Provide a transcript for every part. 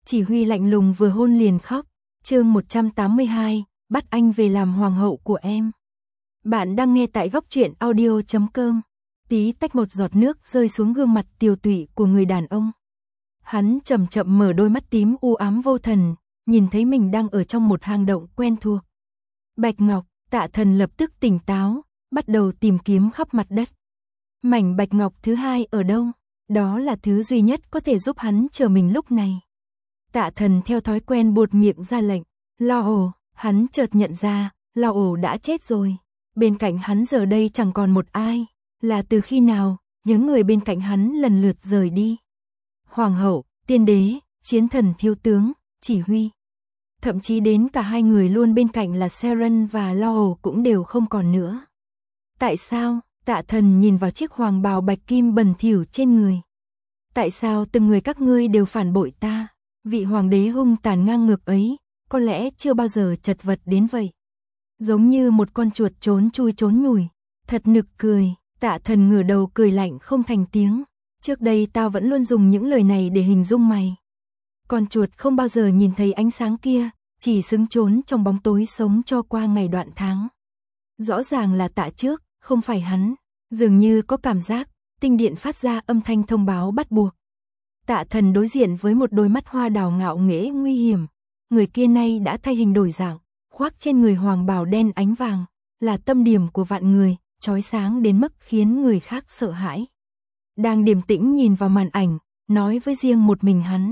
Chỉ Huy lạnh lùng vừa hôn liền khóc. Chương 182, bắt anh về làm hoàng hậu của em. Bạn đang nghe tại goctruyện.audio.com. Tí tách một giọt nước rơi xuống gương mặt tiều tụy của người đàn ông. Hắn chậm chậm mở đôi mắt tím u ám vô thần, nhìn thấy mình đang ở trong một hang động quen thuộc. Bạch ngọc, Tạ Thần lập tức tỉnh táo, bắt đầu tìm kiếm khắp mặt đất. Mảnh bạch ngọc thứ hai ở đâu? Đó là thứ duy nhất có thể giúp hắn chờ mình lúc này. Tạ Thần theo thói quen buột miệng ra lệnh. Lo ổ, hắn chợt nhận ra, Lo ổ đã chết rồi. Bên cạnh hắn giờ đây chẳng còn một ai. Là từ khi nào, những người bên cạnh hắn lần lượt rời đi. Hoàng hậu, tiên đế, chiến thần thiếu tướng, Chỉ Huy. Thậm chí đến cả hai người luôn bên cạnh là Seren và Lo ổ cũng đều không còn nữa. Tại sao? Tạ Thần nhìn vào chiếc hoàng bào bạch kim bẩn thỉu trên người. Tại sao từng người các ngươi đều phản bội ta? Vị hoàng đế hung tàn ngang ngược ấy, có lẽ chưa bao giờ chật vật đến vậy. Giống như một con chuột trốn chui trốn nhủi. Thật nực cười, Tạ Thần ngửa đầu cười lạnh không thành tiếng. Trước đây tao vẫn luôn dùng những lời này để hình dung mày. Con chuột không bao giờ nhìn thấy ánh sáng kia, chỉ xứng trốn trong bóng tối sống cho qua ngày đoạn tháng. Rõ ràng là Tạ trước, không phải hắn. Dường như có cảm giác, tinh điện phát ra âm thanh thông báo bắt buộc. Tạ Thần đối diện với một đôi mắt hoa đào ngạo nghễ nguy hiểm. Người kia nay đã thay hình đổi dạng, khoác trên người hoàng bào đen ánh vàng, là tâm điểm của vạn người, chói sáng đến mức khiến người khác sợ hãi. Đang điềm tĩnh nhìn vào màn ảnh, nói với riêng một mình hắn.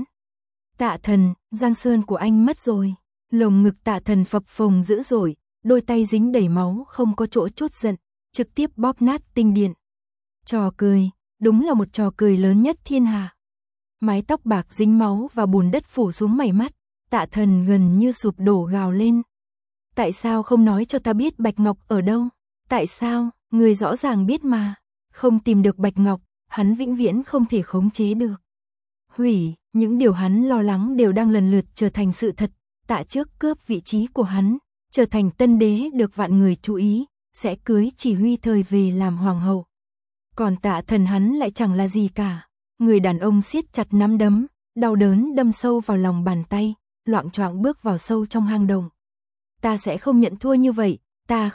Tạ Thần, Giang Sơn của anh mất rồi. Lồng ngực Tạ Thần phập phồng dữ dội, đôi tay dính đầy máu không có chỗ chút giận, trực tiếp bóp nát tinh điện. Trò cười, đúng là một trò cười lớn nhất thiên hạ. Mái tóc bạc dính máu và bùn đất phủ xuống mày mắt, Tạ Thần gần như sụp đổ gào lên. Tại sao không nói cho ta biết Bạch Ngọc ở đâu? Tại sao, người rõ ràng biết mà. Không tìm được Bạch Ngọc, hắn vĩnh viễn không thể khống chế được. Hủy, những điều hắn lo lắng đều đang lần lượt trở thành sự thật. Tạ trước cướp vị trí của hắn, trở thành tân đế được vạn người chú ý, sẽ cưới Chỉ Huy thời về làm hoàng hậu. Còn Tạ Thần hắn lại chẳng là gì cả. Người đàn ông siết chặt nắm đấm, đau đớn đâm sâu vào lòng bàn tay, loạng choạng bước vào sâu trong hang động. Ta sẽ không nhận thua như vậy, ta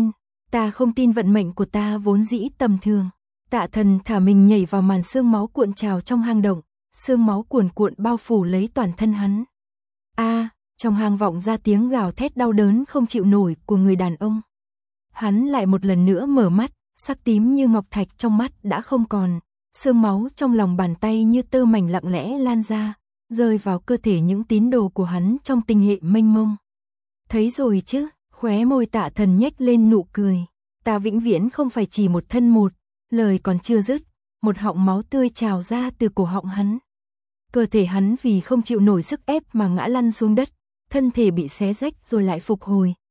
không tin vận mệnh của ta vốn dĩ tầm thường. Tạ Thần thả mình nhảy vào màn sương máu cuộn trào trong hang động, sương máu cuồn cuộn bao phủ lấy toàn thân hắn. Trong hang vọng ra tiếng gào thét đau đớn không chịu nổi của người đàn ông. Hắn lại một lần nữa mở mắt, sắc tím như ngọc thạch trong mắt đã không còn. Sương máu trong lòng bàn tay như tơ mảnh lặng lẽ lan ra, rơi vào cơ thể những tín đồ của hắn trong tinh hệ mênh mông. Thấy rồi chứ, khóe môi Tạ Thần nhếch lên nụ cười. Ta vĩnh viễn không phải chỉ một thân một, lời còn chưa dứt, một họng máu tươi trào ra từ cổ họng hắn. Cơ thể hắn vì không chịu nổi sức ép mà ngã lăn xuống đất, thân thể bị xé rách rồi lại phục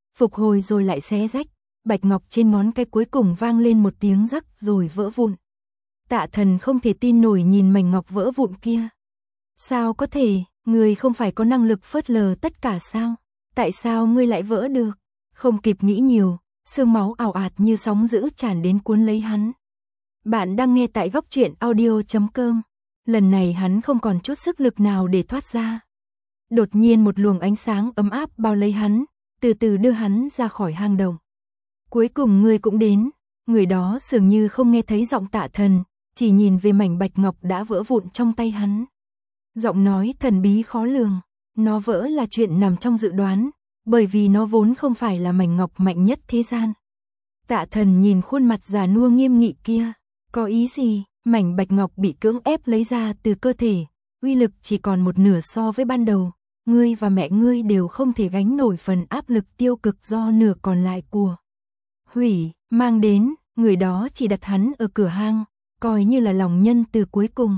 hồi rồi lại xé rách. Bạch ngọc trên ngón cái cuối cùng vang lên một tiếng rắc rồi vỡ vụn. Tạ Thần không thể tin nổi nhìn mảnh ngọc vỡ vụn kia. Sao có thể, ngươi không phải có năng lực phớt lờ tất cả sao? Tại sao ngươi lại vỡ được? Không kịp nghĩ nhiều, sương máu ào ạt như sóng dữ tràn đến cuốn lấy hắn. Bạn đang nghe tại goctruyện.audio.com. Lần này hắn không còn chút sức lực nào để thoát ra. Đột nhiên một luồng ánh sáng ấm áp bao lấy hắn, từ từ đưa hắn ra khỏi hang động. Cuối cùng ngươi cũng đến. Người đó dường như không nghe thấy giọng Tạ Thần, chỉ nhìn về mảnh bạch ngọc đã vỡ vụn trong tay hắn. Giọng nói thần bí khó lường, nó vỡ là chuyện nằm trong dự đoán, bởi vì nó vốn không phải là mảnh ngọc mạnh nhất thế gian. Tạ Thần nhìn khuôn mặt già nua nghiêm nghị kia, có ý gì? Mảnh bạch ngọc bị cưỡng ép lấy ra từ cơ thể, uy lực chỉ còn một nửa so với ban đầu. Ngươi và mẹ ngươi đều không thể gánh nổi phần áp lực tiêu cực do nửa còn lại của Hủy mang đến. Người đó chỉ đặt hắn ở cửa hang, coi như là lòng nhân từ cuối cùng.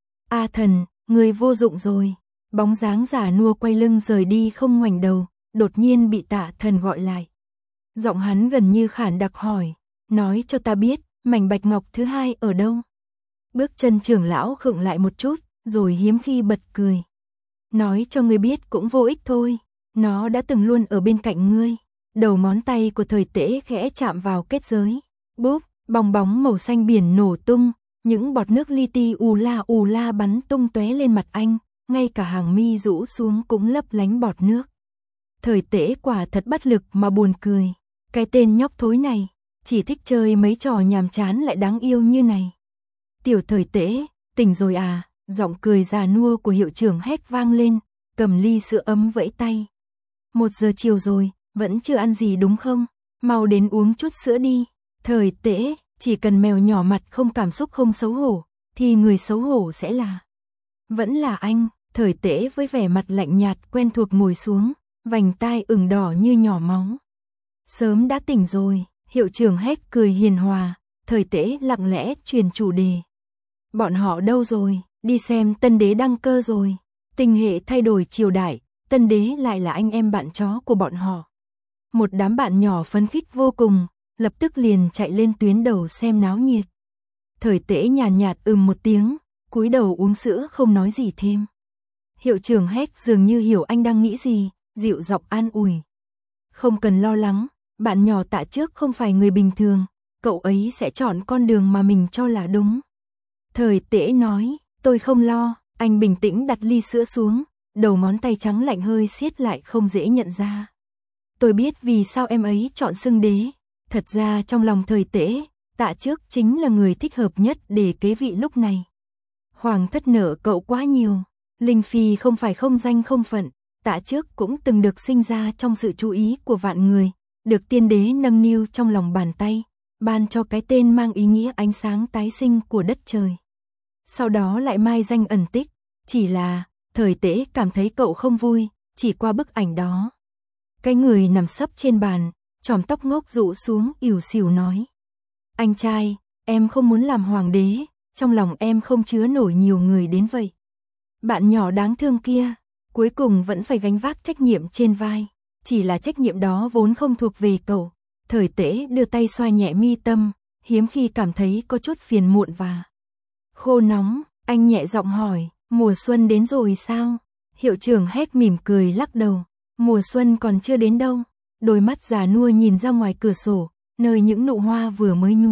Thần, người vô dụng rồi. Bóng dáng già nua quay lưng rời đi không ngoảnh đầu, đột nhiên bị Tạ Thần gọi lại. Giọng hắn gần như khản đặc hỏi, nói cho ta biết, mảnh bạch ngọc thứ hai ở đâu? Bước chân trưởng lão khựng lại một chút, rồi hiếm khi bật cười. Nói cho ngươi biết cũng vô ích thôi, nó đã từng luôn ở bên cạnh ngươi. Đầu ngón tay của Thời Tễ khẽ chạm vào kết giới. Bốp, bong bóng màu xanh biển nổ tung, những bọt nước li ti ù la bắn tung tóe lên mặt anh, ngay cả hàng mi rũ xuống cũng lấp lánh bọt nước. Thời Tễ quả thật bất lực mà buồn cười. Cái tên nhóc thối này, chỉ thích chơi mấy trò nhàm chán lại đáng yêu như này. Tiểu Thời Tễ, tỉnh rồi à? Giọng cười già nua của hiệu trưởng hét vang lên, cầm ly sữa ấm vẫy tay. 1 giờ chiều rồi, vẫn chưa ăn gì đúng không? Mau đến uống chút sữa đi. Thời Tễ, chỉ cần mèo nhỏ mặt không cảm xúc không xấu hổ, thì người xấu hổ sẽ là... Vẫn là anh. Thời Tễ với vẻ mặt lạnh nhạt quen thuộc ngồi xuống, vành tai ửng đỏ như nhỏ máu. Sớm đã tỉnh rồi, hiệu trưởng hét cười hiền hòa. Thời Tễ lặng lẽ truyền chủ đề. Bọn họ đâu rồi? Đi xem Tân Đế đăng cơ rồi. Tình hệ thay đổi triều đại, Tân Đế lại là anh em bạn chó của bọn họ. Một đám bạn nhỏ phấn khích vô cùng, lập tức liền chạy lên tuyến đầu xem náo nhiệt. Thời Tễ nhàn nhạt một tiếng, cúi đầu uống sữa không nói gì thêm. Hiệu trưởng hét dường như hiểu anh đang nghĩ gì, dịu giọng an ủi. Không cần lo lắng, bạn nhỏ Tạ Trước không phải người bình thường, cậu ấy sẽ chọn con đường mà mình cho là đúng. Thời Tễ nói, tôi không lo, anh bình tĩnh đặt ly sữa xuống, đầu ngón tay trắng lạnh hơi siết lại không dễ nhận ra. Tôi biết vì sao em ấy chọn xưng đế, thật ra trong lòng Thời Tễ, Tạ Trước chính là người thích hợp nhất để kế vị lúc này. Hoàng thất nợ cậu quá nhiều, Linh Phi không phải không danh không phận, Tạ Trước cũng từng được sinh ra trong sự chú ý của vạn người, được tiên đế nâng niu trong lòng bàn tay, ban cho cái tên mang ý nghĩa ánh sáng tái sinh của đất trời. Sau đó lại mai danh ẩn tích, chỉ là Thời Tễ cảm thấy cậu không vui, chỉ qua bức ảnh đó. Cái người nằm sấp trên bàn, chòm tóc ngốc rũ xuống ỉu xìu nói. Anh trai, em không muốn làm hoàng đế, trong lòng em không chứa nổi nhiều người đến vậy. Bạn nhỏ đáng thương kia, cuối cùng vẫn phải gánh vác trách nhiệm trên vai, chỉ là trách nhiệm đó vốn không thuộc về cậu. Thời Tễ đưa tay xoa nhẹ mi tâm, hiếm khi cảm thấy có chút phiền muộn và khô nóng, anh nhẹ giọng hỏi, mùa xuân đến rồi sao? Hiệu trưởng hét mỉm cười lắc đầu, mùa xuân còn chưa đến đâu. Đôi mắt già nua nhìn ra ngoài cửa sổ, nơi những nụ hoa vừa mới nhú.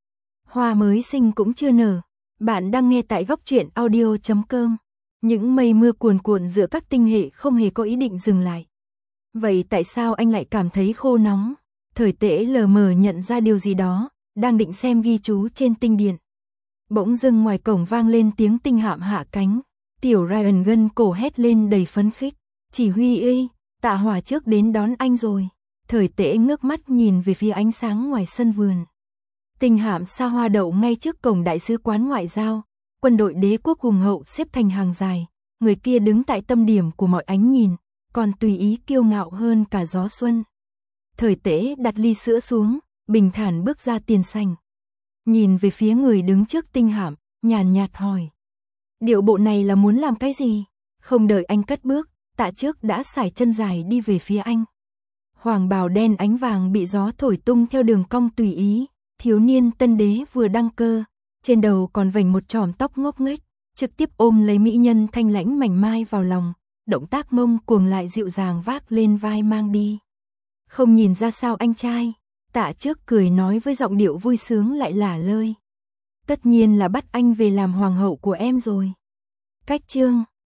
Hoa mới sinh cũng chưa nở. Bạn đang nghe tại góc truyện audio.com. Những mây mưa cuồn cuộn giữa các tinh hệ không hề có ý định dừng lại. Vậy tại sao anh lại cảm thấy khô nóng? Thời Tễ lờ mờ nhận ra điều gì đó, đang định xem ghi chú trên tinh điện. Bỗng dưng ngoài cổng vang lên tiếng tinh hạm hạ cánh. Tiểu Ryan gân cổ hét lên đầy phấn khích. Chỉ huy ơi, Tạ Hỏa trước đến đón anh rồi. Thời Tễ ngước mắt nhìn về phía ánh sáng ngoài sân vườn. Tinh hạm Sa Hoa đậu ngay trước cổng đại sứ quán ngoại giao. Quân đội đế quốc hùng hậu xếp thành hàng dài. Người kia đứng tại tâm điểm của mọi ánh nhìn, còn tùy ý kiêu ngạo hơn cả gió xuân. Thời Tễ đặt ly sữa xuống, bình thản bước ra tiền sảnh. Nhìn về phía người đứng trước tinh hạm, nhàn nhạt hỏi. Điệu bộ này là muốn làm cái gì? Không đợi anh cất bước, Tạ Trước đã sải chân dài đi về phía anh. Hoàng bào đen ánh vàng bị gió thổi tung theo đường cong tùy ý, thiếu niên tân đế vừa đăng cơ, trên đầu còn vành một chòm tóc ngốc nghếch, trực tiếp ôm lấy mỹ nhân thanh lãnh mảnh mai vào lòng, động tác mông cuồng lại dịu dàng vác lên vai mang đi. Không nhìn ra sao anh trai? Tạ Trước cười nói với giọng điệu vui sướng lại lả lơi. Tất nhiên là bắt anh về làm hoàng hậu của em rồi. Cách chương